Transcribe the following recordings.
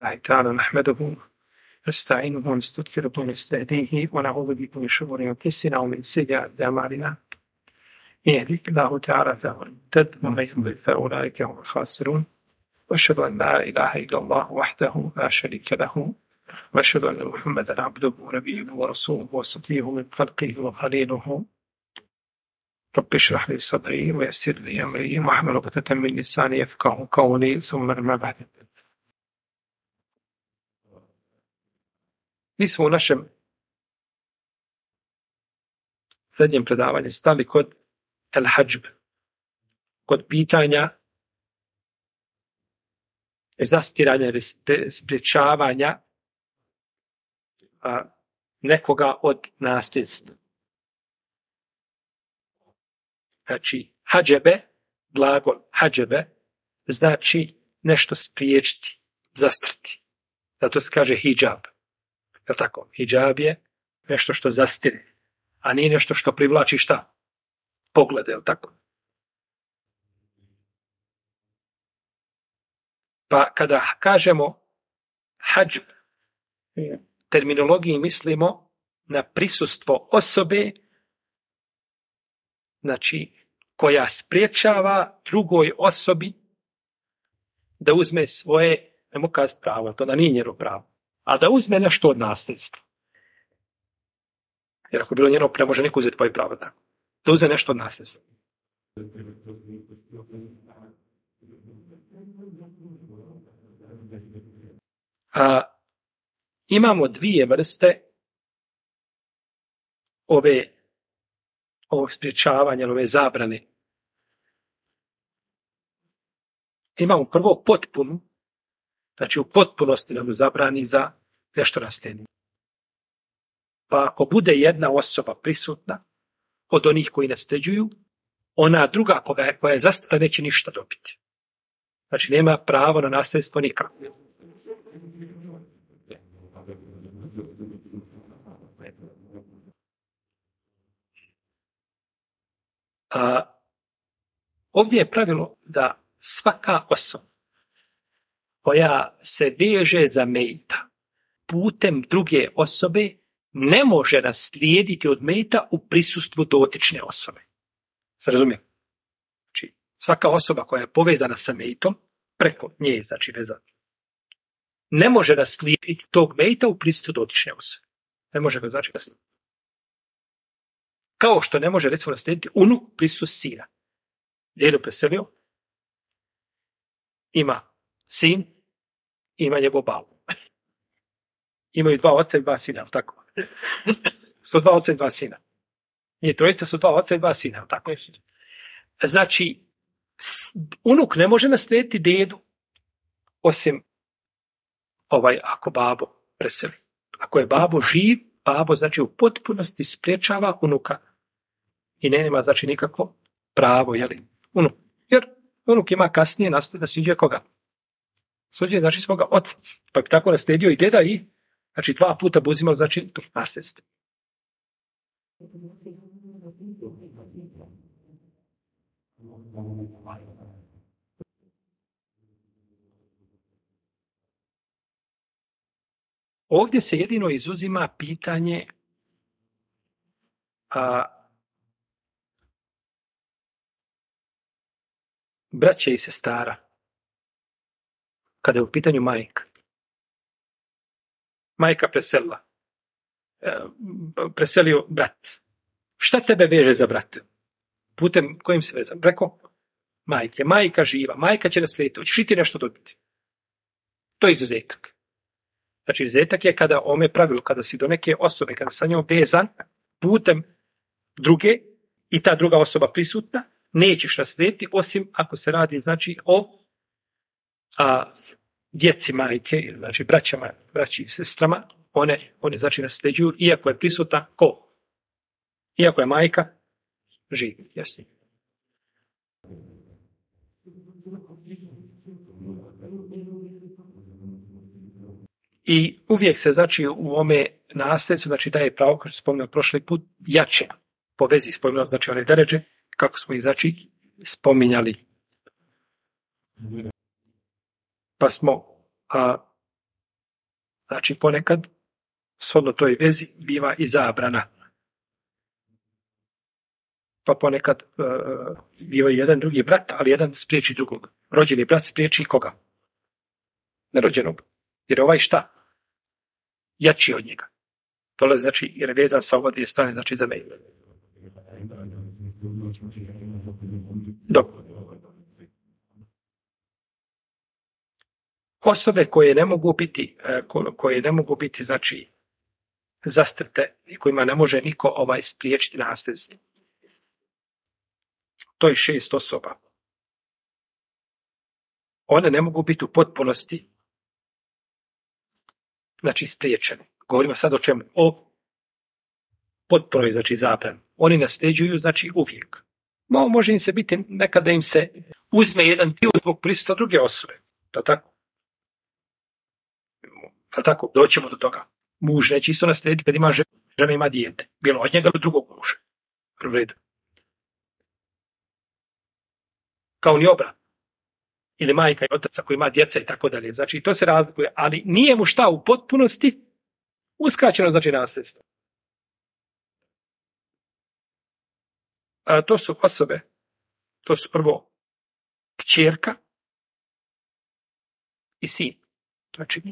الله تعالى نحمده نستعينه ونستغفره ونستهديه ونعوذ به من شرور انفسنا ومن سيئات اعمالنا. من يهده الله تعالى فهو المهتد ومن يضلل فاولئك هم الخاسرون. واشهد ان لا اله الا الله وحده لا شريك له واشهد ان محمدا عبده ونبيه ورسوله وصفيه من خلقه وخليله. رب اشرح لي صدري ويسر لي امري واحلل عقدة من لساني يفقهوا قولي ثم ما بعد. Mi smo u našem zadnjem predavanju stali kod el-hadžb, kod pitanja zastiranja ili spriječavanja nekoga od nasljedstva. Znači, hadžebe, glagol hadžebe, znači nešto spriječiti, zastrti. Zato se kaže hijab. Je li tako? Hijab je nešto što zastire, a nije nešto što privlači šta? Poglede, je li tako? Pa kada kažemo hadžb, terminologiji mislimo na prisustvo osobe, znači koja spriječava drugoj osobi da uzme svoje, nemo kazati pravo, to da nije njeno pravo, a da uzme nešto od nasljedstva. Jer ako je bilo njeno, ne može niko uzeti tvoje pravo. Da uzme nešto od nasljedstva. Imamo dvije vrste ovog spriječavanja, ove zabrane. Imamo prvo potpunu, znači u potpunosti nam zabrani za nešto nasljednje. Pa ako bude jedna osoba prisutna od onih koji nasljeđuju, ona druga koja je zastrta neće ništa dobiti. Znači nema pravo na nasljedstvo nikako. Ovdje je pravilo da svaka osoba koja se veže za mejta putem druge osobe ne može naslijediti od mejta u prisustvu dotične osobe. Se razumije? Znači, svaka osoba koja je povezana sa mejtom, preko nje, znači veza, ne može naslijediti tog mejta u prisustvu dotične osobe. Ne može ga znači naslijediti. Kao što ne može, recimo, naslijediti unuk prisustvu sina. Djedo preselio, ima sin, ima njegov babu. Imaju dva oca i dva sina, tako? Su dva oca i dva sina. Nije trojica, su dva oca i dva sina, tako? Znači, unuk ne može naslijediti dedu, osim ako babo preseli. Ako je babo živ, babo znači u potpunosti spriječava unuka i nema znači nikakvo pravo, unuk. Jer unuk ima kasnije nasljeđuje koga? Nasljeđuje znači svoga oca. Pa bi tako naslijedio i deda i znači dva puta bi uzimao znači nasljedstvo. Ovdje se jedino izuzima pitanje braće i sestara. Kada je u pitanju majka. Majka preselila. Preselio brat. Šta tebe veže za brate? Putem kojim se vezam? Preko majke. Majka živa. Majka će naslijediti. Hoćeš i ti nešto dobiti. To je izuzetak. Znači, izuzetak je kada pravilo, kada si do neke osobe, kada sa njom vezan putem druge i ta druga osoba prisutna, nećeš naslijediti, osim ako se radi, znači, o djeci majke, znači braći i sestrama, one znači nasljeđuju, iako je prisutna ko? Iako je majka živi. Jasno. I uvijek se, znači, u ome nasljedstvu, znači, daje pravo, kao što spomenuo prošli put, jače po vezi spomenuo, znači, one deređe, kako smo ih, znači, spominjali. Pa smo Znači ponekad, shodno toj vezi, biva i zabrana. Pa ponekad biva i jedan drugi brat, ali jedan spriječi drugog. Rođeni brat spriječi koga? Nerođenog. Jer ovaj šta? Jači od njega. Dole znači, jer je vezan sa ova dvije strane, znači za meju. Dobro. Osobe koje ne mogu biti, znači, zastrte i kojima ne može niko spriječiti nasljedstvo. To je 6 osoba. One ne mogu biti u potpunosti, znači, spriječene. Govorimo sad o čemu? O potpunoj, znači, zabrani. Oni nasljeđuju, znači, uvijek. Može im se biti nekada im se uzme jedan dio zbog prisustva druge osobe. To tako? Tako, doćemo do toga. Muž neće isto naslijediti kad ima žena ima dijete. Bilo od njega ili drugog muža. U redu. Kao ni obrat. Ili majka i otac ako ima djeca i tako dalje. Znači, to se razlikuje. Ali nije mu šta u potpunosti uskraćeno, znači, nasljedstvo. To su osobe. To su prvo kćerka i sin. Znači,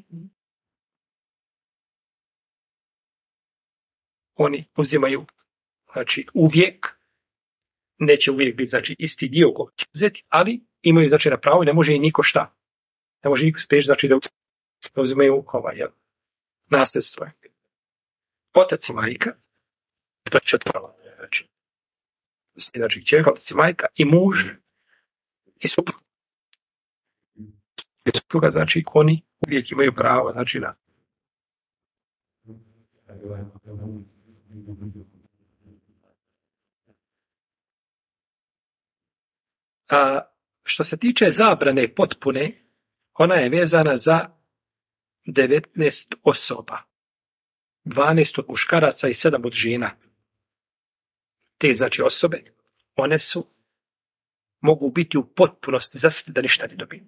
oni uzimaju, znači, uvijek, neće uvijek biti, znači, isti dio koji će uzeti, ali imaju, znači, na pravo i ne može i niko šta. Ne može niko spriječiti, znači, da uzimaju nasljedstvo. Otac i majka, to je četvrlo, znači, kćerka, otac i majka i muž i supruga. I supruga, znači, oni uvijek imaju pravo, znači, na što se tiče zabrane potpune, ona je vezana za 19 osoba. 12 od muškaraca i 7 od žena. Te, znači, osobe, one mogu biti u potpunosti zasjeti da ništa ne dobiju.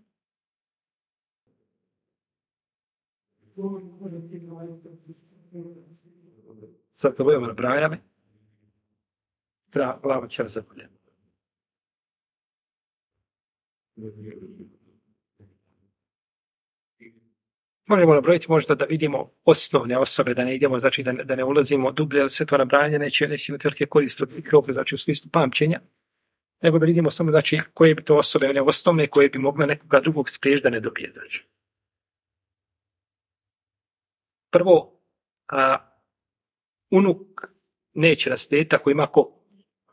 Sad kad budemo nabrajali, glava će razaboljena. Možemo nabrojiti možda da vidimo osnovne osobe, da ne idemo, znači da ne ulazimo dublje, ali sve to nabrajanje neće imati velike koriste od mikrobe, znači u smislu pamćenja, nego da vidimo samo, znači, koje bi to osobe, one osnovne koje bi mogle nekoga drugog spriječiti da ne dobije, znači. Prvo, unuk neće naslijediti ako ima ko?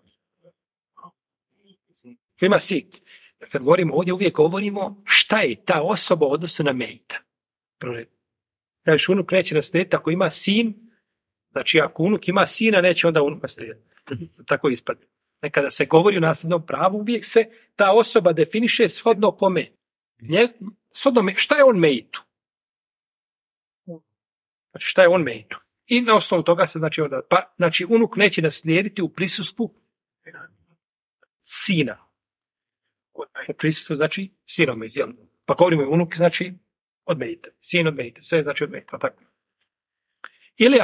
Ko ima sin. Kad govorimo ovdje, uvijek govorimo šta je ta osoba u odnosu na mejta. Kažeš, unuk neće naslijediti ako ima sin, znači ako unuk ima sina, neće onda unuk naslijediti. Tako ispadne. Nekada se govori o nasljednom pravu, uvijek se ta osoba definiše shodno kome. Šta je on mejtu? Znači, šta je on mejtu? I na osnovu toga se, znači, onda, znači, unuk neće naslijediti u prisustvu sina. U prisustvu, znači, sinom mejta. Pa govorimo unuk, znači, od mejta. Sin od mejta. Sve znači od mejta. Tako. Ili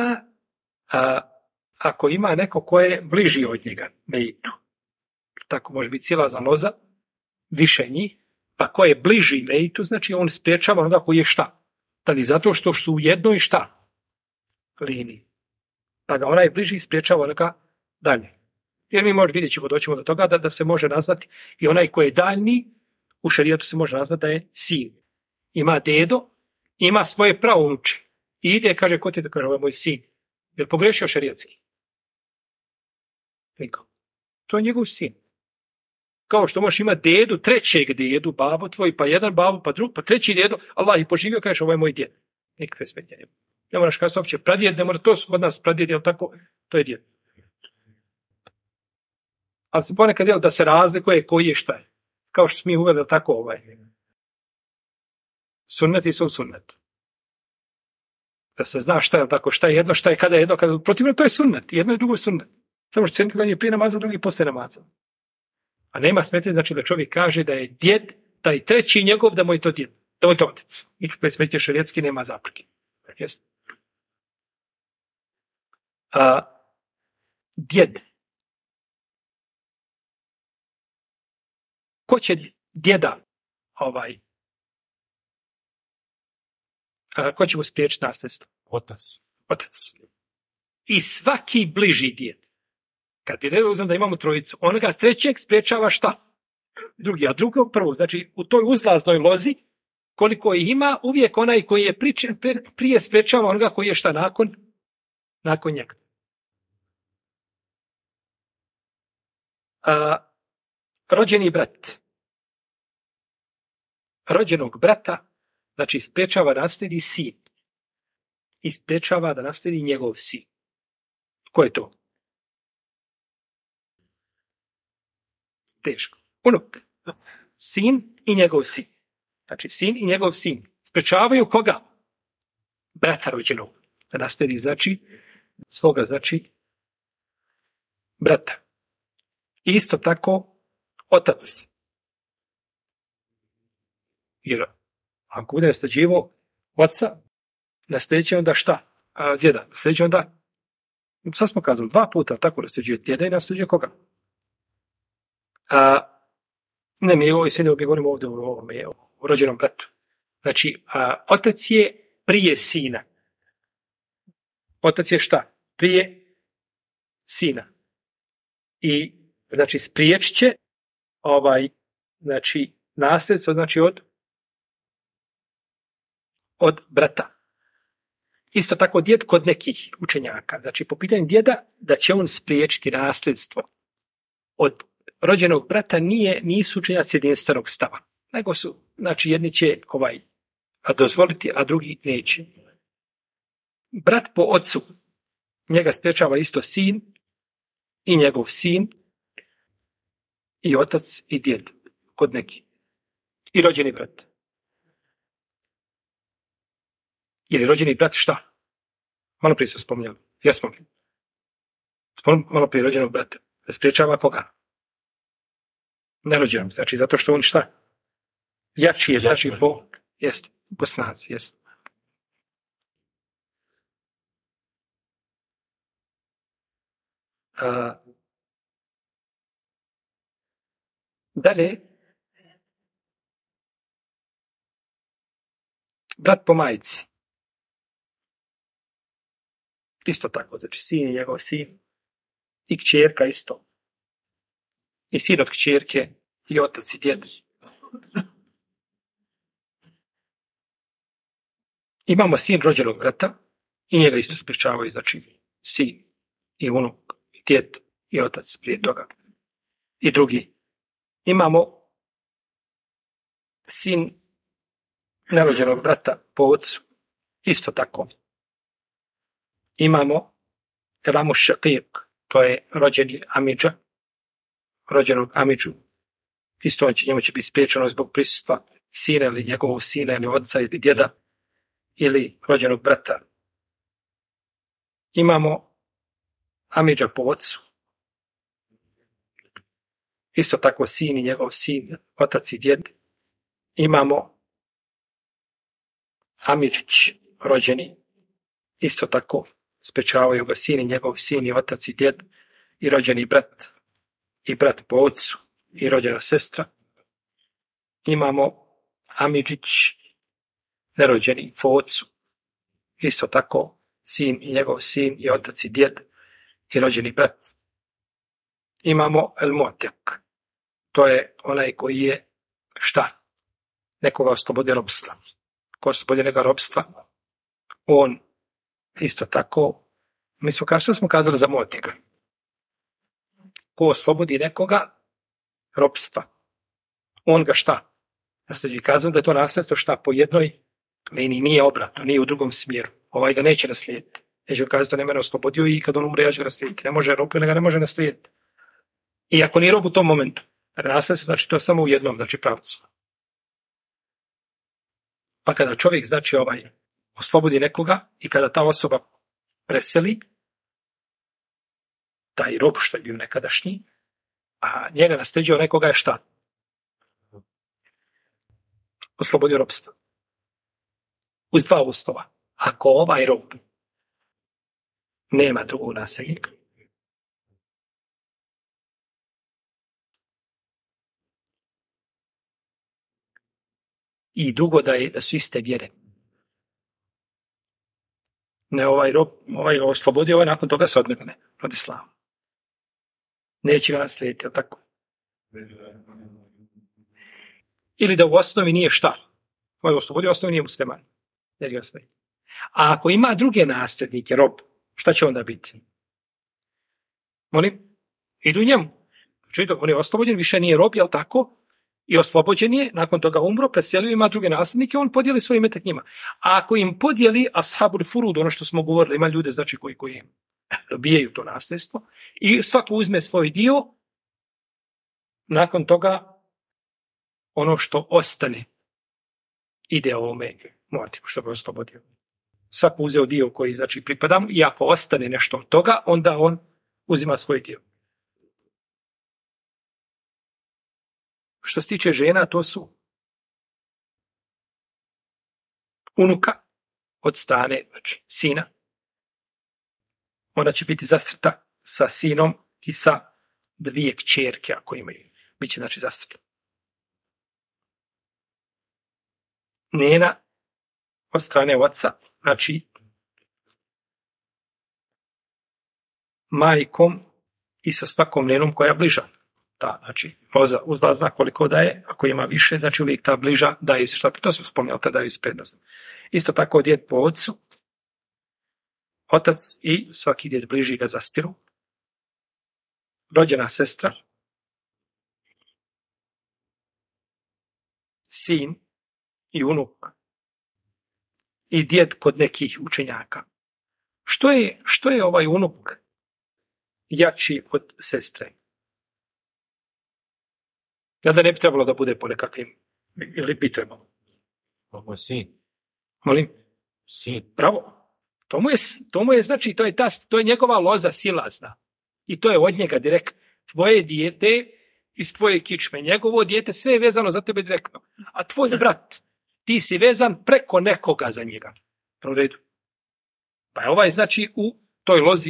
ako ima neko ko je bliži od njega mejtu. Tako može biti cijela zanoza, više njih, pa ko je bliži mejtu, znači on spriječava onda koji je šta. Da li zato što su u jednoj šta? Liniji. Pa ga onaj bliži spriječava onoga dalje. Jer mi možemo vidjeti, doćemo do toga da se može nazvati i onaj koji je daljni, u šerijatu se može nazvati da je sin. Ima dedo, ima svoje praunuče. I ide, kaže, ko ti da kaže, ovo je moj sin. Je li pogrešio šerijatski? Niko. To je njegov sin. Kao što možeš imati dedu, trećeg dedu, babo tvoj, pa jedan babo, pa drug, pa treći dedo, Allah ih poživio, kažeš, ovo je moj djed. Nikakve smetnje nema. Ne moraš kazati uopće pradjed, ne mora, to su kod nas pradjed, jel tako? To je djed. Ali se ponekad da se razlikuje koji je šta je. Kao što smo mi uveli, tako sunneti su sunnet. Da se zna šta je tako, šta je jedno, šta je kada je jedno, kada protivno to je sunnet, jedno je drugo sunnet. Samo što centralno je prije namaza, drugi poslije namaza. A nema smetnje, znači da čovjek kaže da je djed, taj treći njegov, da mu je to djed, da mu je to otac. Nikakve smetnje šerijetski nema zapreke. jest. Djed. Ko će djeda ko će mu spriječiti nasljedstvo? Otac. I svaki bliži djed. Kad bi uzmem da imamo trojicu, onoga trećeg spriječava šta? Drugi, a drugog prvog. Znači, u toj uzlaznoj lozi, koliko ih ima, uvijek onaj koji je prije spriječava onoga koji je šta nakon njega. Rođeni brat. Rođenog brata, znači, spriječava da naslijedi sin. I spriječava da naslijedi njegov sin. Ko je to? Teško. Unuk. Sin i njegov sin. Znači, sin i njegov sin. Spriječavaju koga? Brata rođenog. Da naslijedi, znači, svoga, znači, brata. I isto tako, otac. Jer ako bude nasljeđivo oca, nasljeđi onda šta? Djeda. Nasljeđi onda, sad smo kazali, 2 puta tako nasljeđuje djeda i nasljeđuje koga? Ne, mi govorimo ovdje o rođenom bratu. Znači, otac je prije sina. Otac je šta? Prije sina. I, znači, spriječit će znači, nasljedstvo, znači, od brata. Isto tako djed kod nekih učenjaka. Znači, po pitanju djeda, da će on spriječiti nasljedstvo od rođenog brata nisu učenjaci jedinstvenog stava. Nego su, znači, jedni će dozvoliti, a drugi neće. Brat po ocu, njega spriječava isto sin i njegov sin i otac i djed kod neki. I rođeni brat. Jer je rođeni brat šta? Malo prije su spominjali. Jesmo li? Malo prije rođenog brata. Da spriječava koga? Nerođenom. Znači, zato što on šta? Jači je, znači, po snazi. Jest. Dalje, brat po majici. Isto tako, znači sin i njegov sin i kćerka isto. I sin od kćerke i otac i djed. Imamo sin rođenog brata i njega isto sprječavaju, znači sin i unuk i djed i otac prije toga. I drugi. Imamo sin nerođenog brata po ocu. Isto tako. Imamo Ramu Šakijek, to je rođeni Amidža, rođenog Amidžu. Isto njemu će biti spriječeno zbog prisustva sina ili njegovog sina ili oca ili djeda ili rođenog brata. Imamo Amidža po ocu. Isto tako sin i njegov sin, otac i djed. Imamo Amidžić rođeni. Isto tako sprečavaju ga sin i njegov sin i otac i djed i rođeni brat i brat po ocu i rođena sestra. Imamo Amidžić nerođeni po ocu. Isto tako sin i njegov sin i otac i djed i rođeni brat. Imamo El Motek. To je onaj koji je šta? Nekoga oslobodio robstva. Ko oslobodio neka robstva, on isto tako, šta smo kazali za Moteka? Ko oslobodi nekoga robstva, on ga šta? Nasljeđi, kazano da je to nasljedstvo šta po jednoj liniji, nije obratno, nije u drugom smjeru. Ovaj ga neće naslijediti. Neće ga kazati da ne mene oslobodio i kad on umre ja ću ga naslijediti. Ne može rob ili ga ne može naslijediti. I ako nije rob u tom momentu, nasljedstvo znači to je samo u jednom, znači pravcu. Pa kada čovjek znači oslobodi nekoga i kada ta osoba preseli, taj rob što je bio nekadašnji, a njega nasljeđio nekoga je šta? Oslobodio robstva. Uz 2 uslova. ako ovaj rob nema drugog nasljednika, i drugo da su iste vjere. Ne ovaj rob, ovaj oslobodio, ovaj nakon toga se odmrne od islama. Neće ga naslijediti, jel tako? Ili da u osnovi nije šta? Ovaj oslobodio, u osnovi nije musliman. A ako ima druge nasljednike, rob, šta će onda biti? Molim? Idu njemu. Znači, on je oslobođen, više nije rob, jel tako? I oslobođen je, nakon toga umro, preselio, ima druge nasljednike, on podijeli svoj imetak njima. A ako im podijeli ashabul furud, ono što smo govorili, ima ljude znači koji dobijaju to nasljedstvo, i svako uzme svoj dio, nakon toga ono što ostane ide ovome motivu što bi oslobodio. Svako uzeo dio koji znači pripada mu, i ako ostane nešto od toga, onda on uzima svoj dio. Što se tiče žena, to su unuka od strane, znači sina. Ona će biti zastrta sa sinom i sa dvije kćerke ako imaju. Biće znači zastrta. Nena od strane oca, znači majkom i sa svakom nenom koja je bliža. Ta, znači, uzlazna koliko daje, ako ima više, znači uvijek ta bliža daje se šta, to smo spomenuli, tada daje se prednost. Isto tako djed po ocu, otac i svaki djed bliži ga zastiru. Rođena sestra, sin i unuk i djed kod nekih učenjaka. Što je ovaj unuk jači od sestre? Jel da ne bi trebalo da bude po nekakvim, ili bi trebalo? Ovo je sin. Molim? Sin. Bravo. To mu je znači, to je njegova loza silazna. I to je od njega direkt. Tvoje dijete iz tvoje kičme, njegovo dijete, sve je vezano za tebe direktno. A tvoj brat, ti si vezan preko nekoga za njega. U redu. Pa je ovaj znači u toj lozi,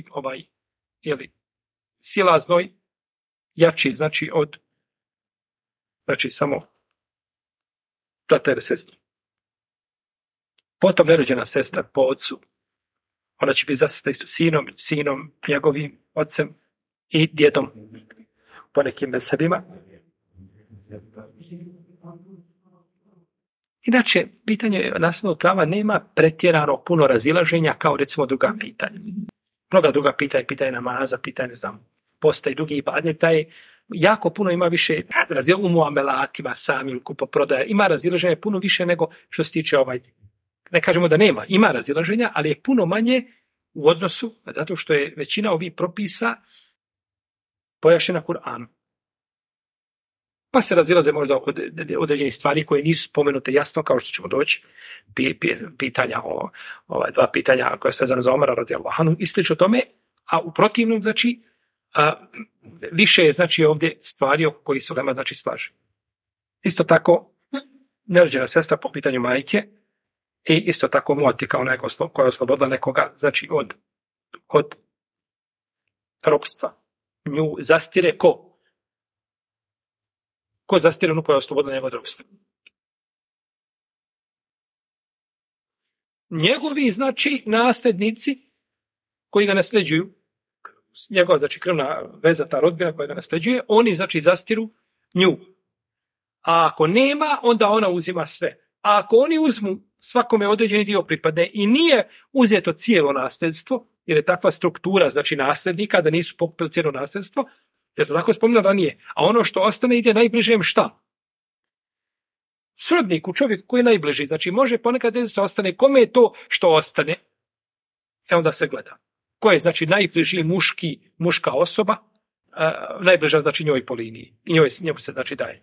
silaznoj, jači znači od, znači samo brata ili sestra. Potom nerođena sestra po ocu, ona će biti zastrta isto sinom, njegovim ocem i djedom po nekim mezhebima. Inače, pitanje nasljednog prava nema pretjerano puno razilaženja kao recimo druga pitanja. Mnoga druga pitanja namaza, pitanje, posta i drugi ibadeta je jako puno ima više u muamelatima, samim kupoprodaja, ima razilaženja puno više nego što se tiče ne kažemo da nema, ima razilaženja, ali je puno manje u odnosu, zato što je većina ovih propisa pojašnjena Kur'anom. Pa se razilaze možda od određenih stvari koje nisu spomenute jasno, kao što ćemo doći, pitanja, dva pitanja koja je svezana za Omara radijallahu anhu i slično tome, a u protivnom, znači, više je, znači, ovdje stvari o koji su ulema, znači, slaže. Isto tako, nerođena sestra po pitanju majke i isto tako muatika, ona koja je oslobodila nekoga, znači, od ropstva. Nju zastire ko? Ko zastire onu koja je oslobodila njegov od ropstva? Njegovi, znači, nasljednici koji ga nasljeđuju, njegova, znači, krvna veza, ta rodbina koja ga nasljeđuje, oni, znači, zastiru nju. A ako nema, onda ona uzima sve. A ako oni uzmu, svakome određeni dio pripadne i nije uzeto cijelo nasljedstvo, jer je takva struktura, znači, nasljednika, da nisu pokupili cijelo nasljedstvo, jer smo tako spominali ranije. A ono što ostane ide najbližem šta? Srodniku, čovjeku koji je najbliži. Znači, može ponekad da se ostane. Kome je to što ostane? Onda se gleda. Ko je, znači, najbliži muška osoba, najbliža, znači, njoj po liniji. I njemu se, znači, daje.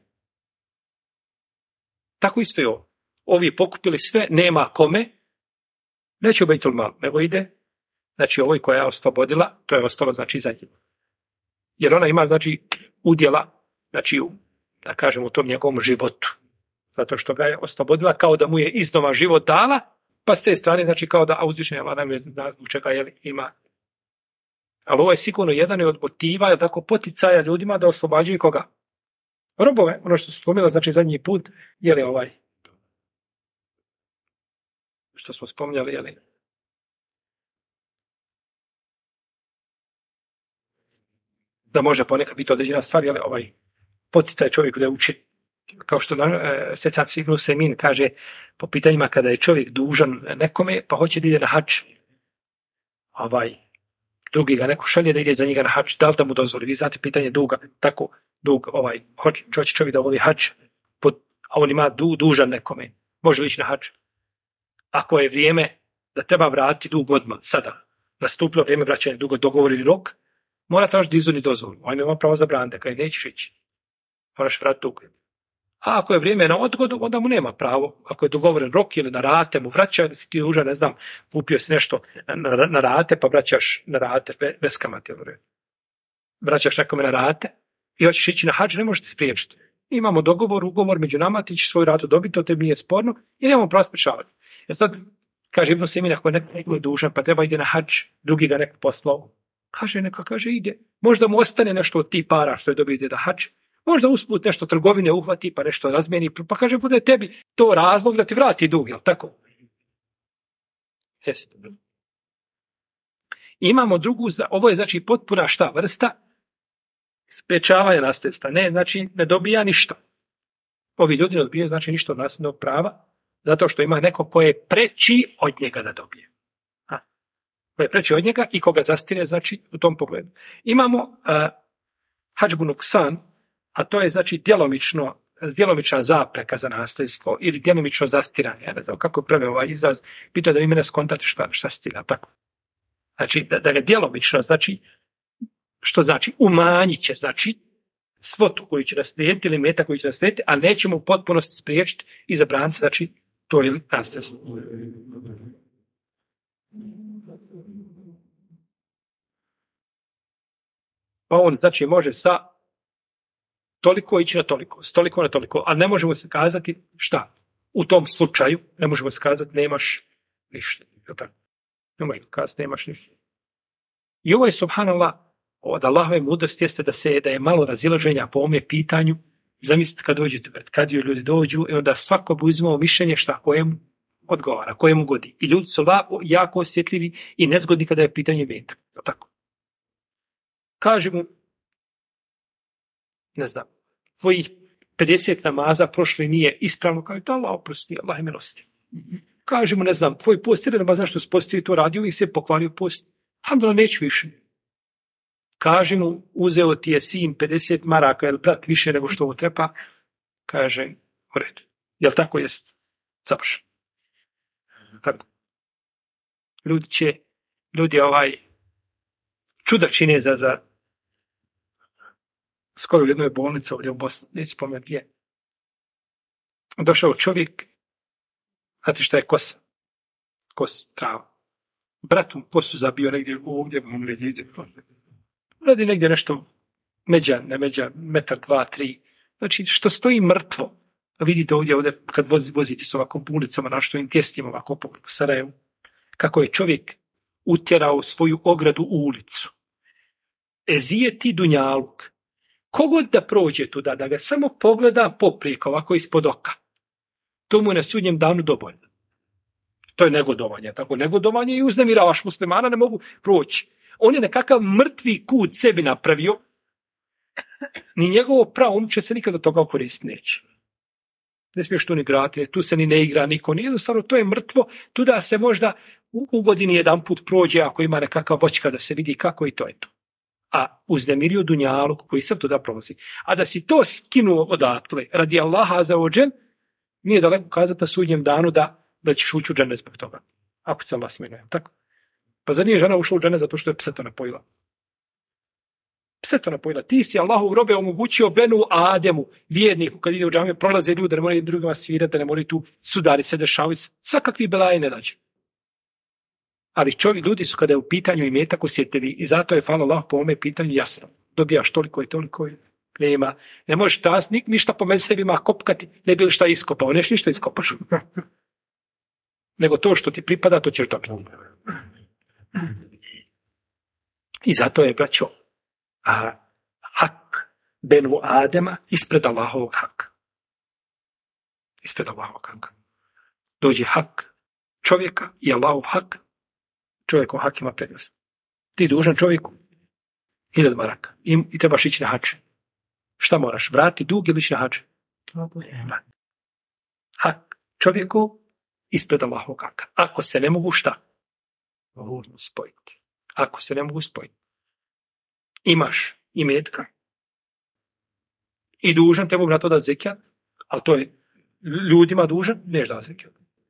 Tako isto je ovo. Ovi pokupili sve, nema kome, neće u Bejtul Mal, nego ide, znači, ovoj koja je oslobodila, to je ostalo, znači, za njim. Jer ona ima, znači, udjela, znači, da kažem, u tom njegovom životu. Zato što ga je oslobodila kao da mu je iznova život dala, Pa s te strane, znači kao da uzvišenje Allah nam je zna zbog čega ima. Ali ovo je sigurno jedan od motiva, je tako, poticaja ljudima da oslobađaju koga? Robove, ono što su spomenuli, znači zadnji put, što smo spominjali, da može ponekad biti određena stvar, poticaj čovjeku da uči, kao što Secan Ibn Semin kaže po pitanjima kada je čovjek dužan nekome, pa hoće da ide na hadž, drugi ga neko šalje da ide za njega na hadž, da li da mu dozvoli? Vi znate pitanje duga, tako dug, hoće čovjek da voli hadž, a on ima dužan nekome, može li ići na hadž? Ako je vrijeme da treba vratiti dug odmah, sada, nastupilo vrijeme vraćanja duga, dogovorili rok, mora tražiti da izvodi dozvolu. On ima pravo za brande, kada nećeš ići. Moraš vratiti dug. A ako je vrijeme na odgodu, onda mu nema pravo. Ako je dogovoren rok ili na rate mu vraća, da si ti dužan, ne znam, kupio si nešto na rate, pa vraćaš na rate bez kamate. Vraćaš nekome na rate i hoćeš ići na hadž, ne možeš ti spriječiti. Imamo ugovor među nama, ti ćeš svoju ratu dobiti, to tebi nije sporno i nemamo pravo sprečavati. Sad, kaže Ibn Semin, ako je neko dužan, pa treba ide na hadž, drugi ga neko poslao. Kaže, ide. Možda mu ostane nešto od tih para što je dobio ide na hadž. Možda usput nešto trgovine uhvati, pa nešto razmijeni, pa kaže, bude tebi to razlog da ti vrati dug, jel tako? Jeste. Imamo drugu, ovo je znači potpuna šta vrsta sprečavanja nasljedstva. Ne dobija ništa. Ovi ljudi ne dobijaju znači ništa od nasljednog prava, zato što ima neko ko je preći od njega da dobije. Ko je preći od njega i koga zastire, znači u tom pogledu. Imamo hadžbu nuksan, a to je znači djelomična zapreka za nasljedstvo ili djelomično zastiranje. Ja ne znam kako preve ovaj izraz, pitao da vi mene skontate šta se cilja. Tako. Znači da ga djelomično, znači što znači umanjit će, znači svotu koju će naslijediti ili meta koju će naslijediti, a nećemo u potpunosti spriječiti i zabraniti, znači to je nasljedstvo. Pa on, znači, može sa toliko ići na toliko, s toliko na toliko, a ne možemo se kazati šta? U tom slučaju ne možemo se kazati nemaš ništa. Ne možemo kazati nemaš ništa. I ovo je, subhanallah, od Allahove mudrosti jeste da je malo razilaženja po ovome pitanju. Zamislite kad dođete pred kadiju, ljudi dođu i onda svako bi uzimao mišljenje šta kojemu odgovara, kojemu godi. I ljudi su jako osjetljivi i nezgodni kada je pitanje meta. Tako. Kaže mu, ne znam, tvojih 50 namaza prošli nije ispravno, kao je to Allah oprosti, Allah je milosti. Kaže mu, ne znam, tvoj post, jer nema zašto spostio to radio i se pokvario post. Alhamdulillah, neću više. Kaže mu, uzeo ti je sin 50 maraka, jel brat više nego što mu treba? Kaže, u redu. Jel tako jest? Završen. Ljudi čuda čine za skoro u jednoj bolnici ovdje u Bosni, neću spomenuti gdje. Došao čovjek, znate šta je kosa? Trava. Brat mu kosu zabio negdje ovdje, radi negdje nešto međa, metar, 2, 3. Znači, što stoji mrtvo. Vidite ovdje kad vozite s ovakvom ulicama, na što im tjesnimo ovako po Sarajevu, kako je čovjek utjerao svoju ogradu u ulicu. Ezijeti dunjaluk. Kogod da prođe tuda, da ga samo pogleda poprijeko, ovako ispod oka, to mu je na sudnjem danu dovoljno. To je negodovanje. Tako negodovanje i uznemiravaš muslimana, ne mogu proći. On je nekakav mrtvi kut sebi napravio, ni njegovo pravo će se nikada toga koristiti neće. Ne smiješ tu ni igrati, tu se ni ne igra niko, nije jednostavno, to je mrtvo, tu da se možda u godini jedan put prođe, ako ima nekakav voćka da se vidi kako i to je to. A uznemirio dunjaluk koji sam tuda prolazi. A da si to skinuo odatle, radi Allaha azzawajal, nije daleko kazati na sudnjem danu da ćeš ući u džennet zbog toga. Ako se Allah sminuje, tako? Pa zar nije žena ušla u džennet zato što je pse to napojila? Pse to napojila. Ti si Allahu robe omogućio Benu Ademu, vjerniku, kad ide u džamiju, prolaze ljudi, da ne moraju drugima svirati, da ne moraju tu sudari se dešavati, svakakvi belaje ne dađe. Ali ljudi su kada je u pitanju imetak osjetili i zato je hvala Allah po ovome pitanju jasno. Dobijaš toliko i toliko i nema. Ne možeš ništa po mezhebima kopkati, ne bi li šta iskopao, neš ništa iskopaš. nego to što ti pripada, to ćeš dobiti. I zato je, braćo, hak Benu Adema ispred Allahovog haka. Ispred Allahovog haka. Dođe hak čovjeka i Allahov hak. Čovjekov hak ima prednost. Ti dužan čovjeku 1000 maraka i trebaš ići na hadž. Šta moraš? Vrati dug ili ići na hadž? Hak čovjeku ispred Allahovog haka. Ako se ne mogu šta? Spojiti. Ako se ne mogu spojiti. Imaš imetka i dužan te mogu na to da zekijat, ali to je ljudima dužan, neš da zekijat.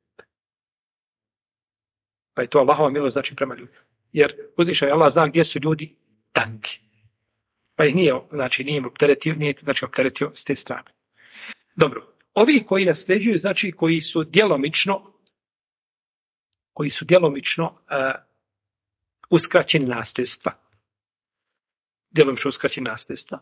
Pa je to Allahova milost znači prema ljudima. Jer uzvišen je Allah zna gdje su ljudi tanki. Pa ih nije opteretio s te strane. Dobro. Ovi koji nasljeđuju, znači koji su djelomično uskraćeni nasljedstva. Djelomično uskraćeni nasljedstva.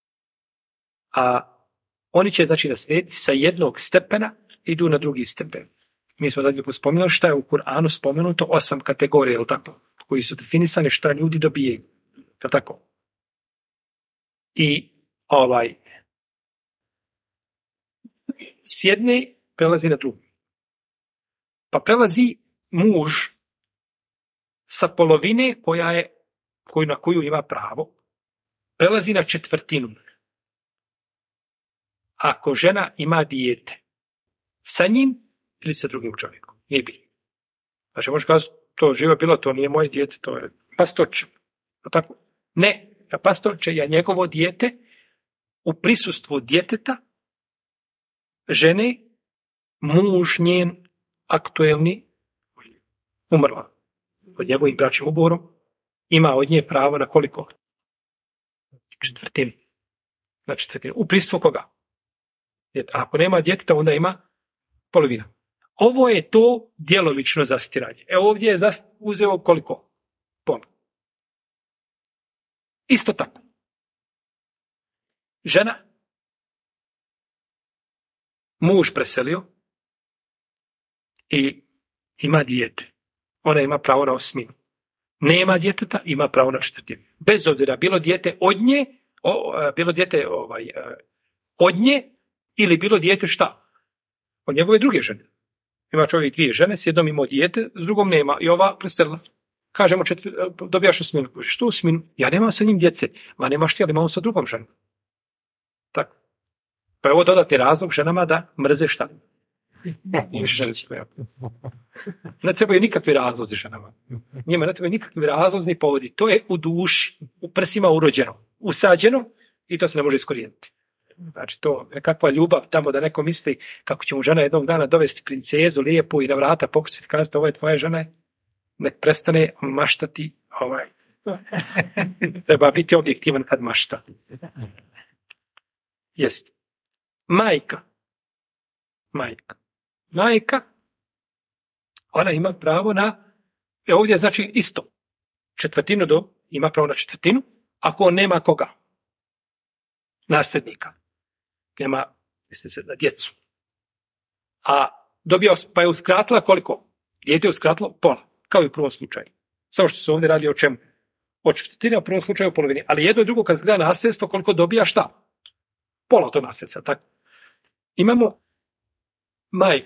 A oni će znači naslijediti sa jednog stepena idu na drugi stepen. Mi smo zadnji put spomenuli šta je u Kur'anu spomenuto 8 kategorija, jel tako? Koji su definisani šta ljudi dobijaju. Jel tako? I s jedne prelazi na drugu. Pa prelazi muž sa polovine na koju ima pravo, prelazi na četvrtinu. Ako žena ima dijete sa njim ili sa drugim čovjekom, nije bitno. Znači, može kazati, to živa bila, to nije moje dijete, to je pastoće. Tako? Ne, pastoće je njegovo dijete u prisustvu djeteta, žene, muž njen aktuelni umrla. Pod njegovim bračnim ugovorom ima od nje pravo na koliko? Četvrtinu. Na četvrtinu. U prisustvu koga? Ako nema djeteta, onda ima polovina. Ovo je to djelomično zastiranje. Ovdje je uzeo koliko? Pola. Isto tako. Žena, muž preselio i ima dijete. Ona ima pravo na 8. Nema djeteta, ima pravo na 4. Bez obzira, bilo dijete od nje ili bilo dijete šta? Od njegove druge žene. Ima čovjek 2 žene, s jednom ima dijete, s drugom nema. I ova preselila. Kažemo, dobijaš 8. Što 8? Ja nemam sa njim djece. Ma nemaš ti, ali imam sa drugom ženom. Tako. Pa je ovo dodatni razlog ženama da mrze šta? Ne trebaju nikakvi razlozi ženama. Njima ne trebaju nikakvi razlozni povodi. To je u duši, u prsima urođeno, usađeno i to se ne može iskorijeniti. Znači, to je kakva ljubav tamo da neko misli kako će mu žena jednog dana dovesti princezu lijepu i na vrata pokusiti kazati ovo je tvoja žena, nek prestane maštati. Treba biti objektivan kad mašta. Jest. Majka, ona ima pravo na, ovdje znači isto, četvrtinu ima pravo na četvrtinu, ako on nema koga? Nasljednika. Nema, na djecu. A pa je uskratila koliko? Dijete je uskratilo pola, kao i u prvom slučaju. Samo što se ovdje radi o čemu? O četvrtini, a u prvom slučaju o polovini. Ali jedno i drugo, kad se gleda nasljedstvo, koliko dobija šta? Pola to nasljedstva, tako. Imamo majku.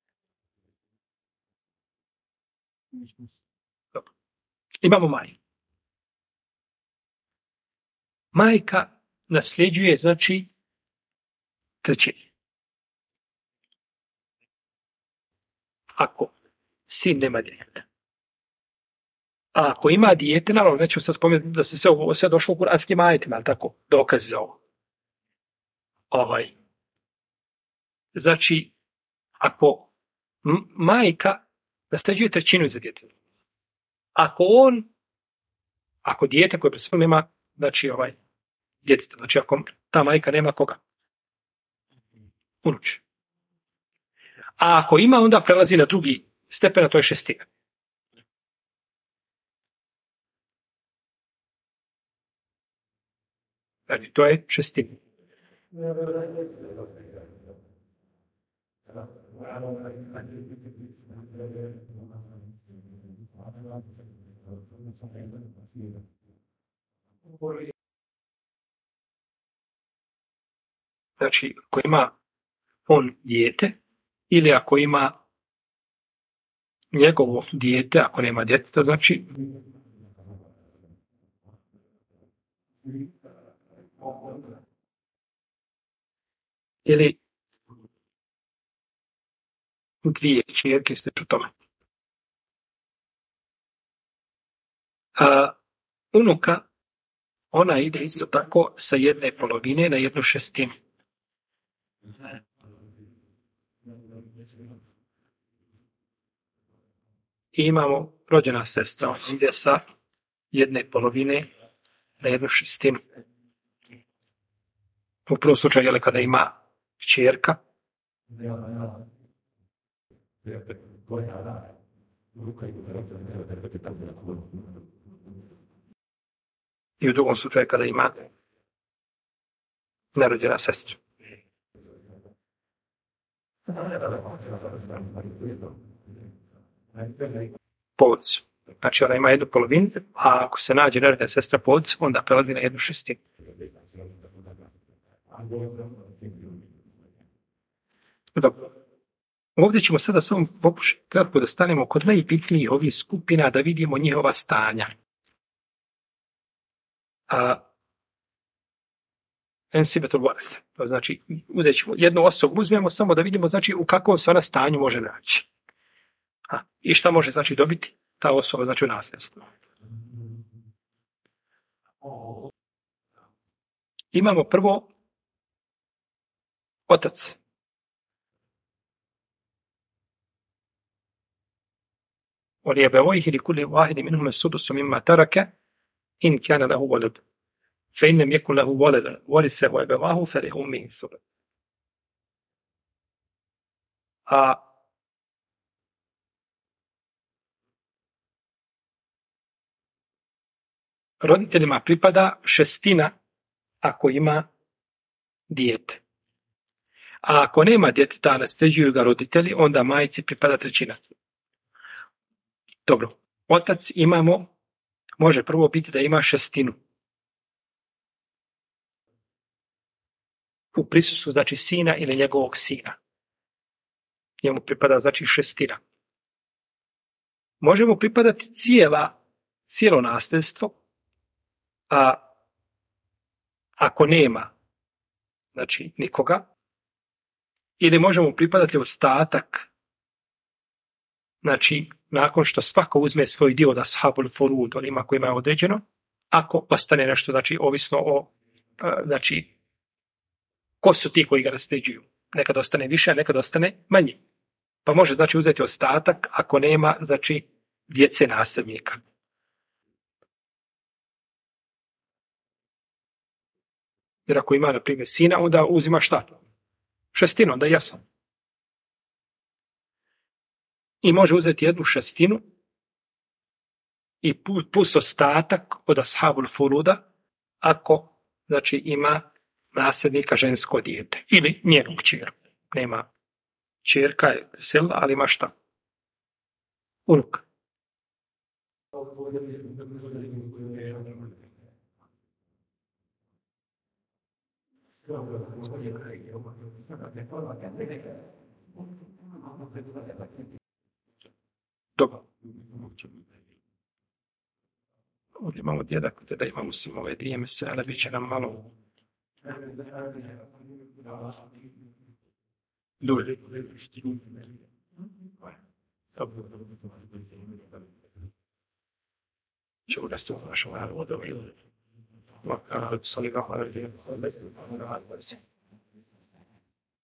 Imamo majku. Majka nasljeđuje, znači, trećini. Ako sin nema djeteta. A ako ima dijete, naravno, nećemo sad spomenuti da se sve došlo u kuranskim ajetima, ali tako, dokazi za ovo. Znači, ako majka nasljeđuje trećinu za djeteta, ako dijete koje preselilo nema, znači djeteta, znači ako ta majka nema koga? Unuče. A ako ima, onda prelazi na drugi stepen, a to je 6. Znači, to je 6. Znači, ako ima on dijete ili ako ima njegovo dijete, ako nema djeteta, znači ili dvije kćerke, slično tome. A unuka, ona ide isto tako sa jedne polovine na 1/6. I imamo rođena sestra, ona ide sa jedne polovine na 1/6. U prvom slučaju, jel, kada ima kćerka, i u drugom slučaju kada ima nerođena sestra. Po ocu. Znači ona ima jednu polovinu, a ako se nađe nerođena sestra po ocu, onda prelazi na 1/6. Dobro. Ovdje ćemo sada samo pokušati kratko da stanemo kod najbitnijih ovih skupina da vidimo njihova stanja. Ensibetul varis. To znači, uzet ćemo jednu osobu, uzmemo samo da vidimo znači u kakvom se ona stanju može naći. I šta može znači dobiti ta osoba znači u nasljedstvu. Imamo prvo otac. وَلِيَبَوَيْهِ لِكُلِّ وَاحِدٍ مِنْهُمَا السُّدُسُ مِمَّا تَرَكَ إِنْ كَانَ لَهُ وَلَدٌ فَإِنْ لَمْ يَكُنْ لَهُ وَلَدٌ وَرِثَهُ أَبَوَاهُ فَلِأُمِّهِ الثُّلُثُ. Roditeljima pripada 1/6 ako ima dijete. A ako nema djeteta, nasljeđuju ga roditelji, onda majci pripada 1/3. Dobro, otac imamo, može prvo biti da ima 1/6. U prisustvu znači sina ili njegovog sina. Njemu pripada znači 1/6. Može mu pripadati cijelo nasljedstvo, a ako nema znači nikoga, ili može mu pripadati ostatak, znači nakon što svako uzme svoj dio da ashabul furud, onima kojima je određeno, ako ostane nešto, znači ovisno o, znači, ko su ti koji ga nasljeđuju. Nekad ostane više, a nekad ostane manje. Pa može znači uzeti ostatak ako nema znači djece nasljednika. Jer ako ima, na primjer, sina, onda uzima šta? 1/6, onda je jasno. I može uzeti 1/6 i plus ostatak od ashabul furuda ako, znači, ima nasljednika žensko dijete ili njenu kćer. Nema kćerka je selila, ali ima šta? Unuk. Dobro. Ovdje imamo djedak, da imamo sim ove 2 mesele, bit će nam malo dulje. Ćemo nastaviti našom narodu. Sallallahu alaihi wa sallam.